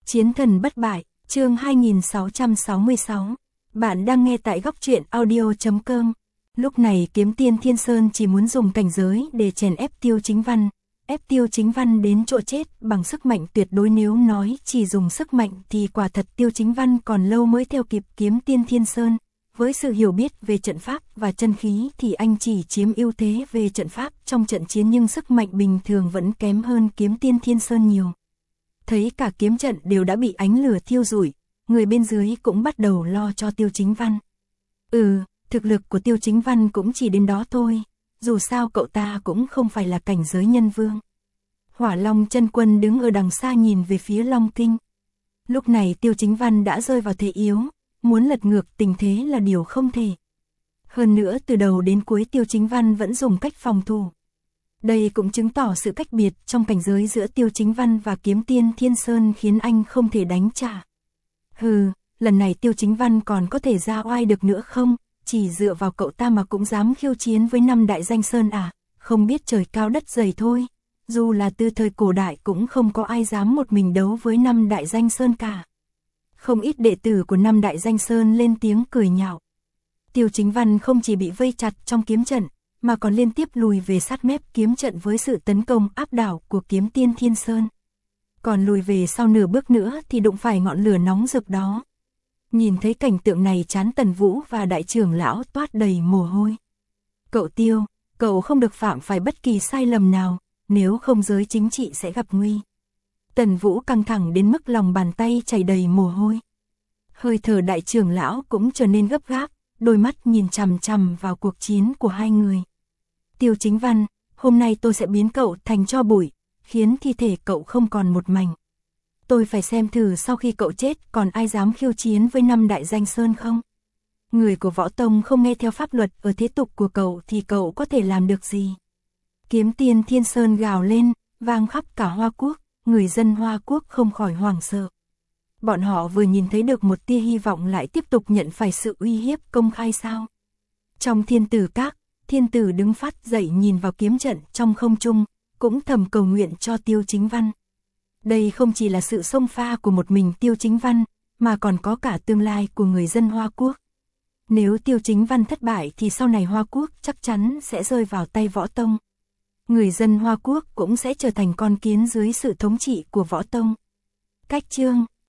Chiến thần bất bại, chương 2666. Bạn đang nghe tại góc truyện audio.com. Lúc này Kiếm Tiên Thiên Sơn chỉ muốn dùng cảnh giới để chèn ép Tiêu Chính Văn, ép Tiêu Chính Văn đến chỗ chết bằng sức mạnh tuyệt đối, nếu nói chỉ dùng sức mạnh thì quả thật Tiêu Chính Văn còn lâu mới theo kịp Kiếm Tiên Thiên Sơn. Với sự hiểu biết về trận pháp và chân khí thì anh chỉ chiếm ưu thế về trận pháp trong trận chiến, nhưng sức mạnh bình thường vẫn kém hơn Kiếm Tiên Thiên Sơn nhiều. Thấy cả kiếm trận đều đã bị ánh lửa thiêu rụi, người bên dưới cũng bắt đầu lo cho Tiêu Chính Văn. Thực lực của Tiêu Chính Văn cũng chỉ đến đó thôi, dù sao cậu ta cũng không phải là cảnh giới nhân vương. Hỏa Long Chân Quân đứng ở đằng xa nhìn về phía Long Kinh. Lúc này Tiêu Chính Văn đã rơi vào thế yếu, muốn lật ngược tình thế là điều không thể. Hơn nữa từ đầu đến cuối Tiêu Chính Văn vẫn dùng cách phòng thủ. Đây cũng chứng tỏ sự cách biệt trong cảnh giới giữa Tiêu Chính Văn và Kiếm Tiên Thiên Sơn, khiến anh không thể đánh trả. Lần này Tiêu Chính Văn còn có thể ra oai được nữa không? Chỉ dựa vào cậu ta mà cũng dám khiêu chiến với 5 đại danh sơn à? Không biết trời cao đất dày thôi. Dù là từ thời cổ đại cũng không có ai dám một mình đấu với 5 đại danh sơn cả. Không ít đệ tử của 5 đại danh sơn lên tiếng cười nhạo. Tiêu Chính Văn không chỉ bị vây chặt trong kiếm trận, mà còn liên tiếp lùi về sát mép kiếm trận với sự tấn công áp đảo của Kiếm Tiên Thiên Sơn. Còn lùi về sau nửa bước nữa thì đụng phải ngọn lửa nóng rực đó. Nhìn thấy cảnh tượng này, trán Tần Vũ và đại trưởng lão toát đầy mồ hôi. Cậu Tiêu, cậu không được phạm phải bất kỳ sai lầm nào, nếu không giới chính trị sẽ gặp nguy. Tần Vũ căng thẳng đến mức lòng bàn tay chảy đầy mồ hôi. Hơi thở đại trưởng lão cũng trở nên gấp gáp, đôi mắt nhìn chằm chằm vào cuộc chiến của hai người. Tiêu Chính Văn, hôm nay tôi sẽ biến cậu thành tro bụi, khiến thi thể cậu không còn một mảnh. Tôi phải xem thử sau khi cậu chết còn ai dám khiêu chiến với 5 đại danh sơn không? Người của Võ Tông không nghe theo pháp luật ở thế tục của cậu thì cậu có thể làm được gì? Kiếm Tiên Thiên Sơn gào lên, vang khắp cả Hoa Quốc, người dân Hoa Quốc không khỏi hoảng sợ. Bọn họ vừa nhìn thấy được một tia hy vọng lại tiếp tục nhận phải sự uy hiếp công khai sao? Trong Thiên Tử Các, Thiên Tử đứng phát dậy nhìn vào kiếm trận trong không trung, cũng thầm cầu nguyện cho Tiêu Chính Văn. Đây không chỉ là sự xông pha của một mình Tiêu Chính Văn, mà còn có cả tương lai của người dân Hoa Quốc. Nếu Tiêu Chính Văn thất bại thì sau này Hoa Quốc chắc chắn sẽ rơi vào tay Võ Tông. Người dân Hoa Quốc cũng sẽ trở thành con kiến dưới sự thống trị của Võ Tông. Cách chương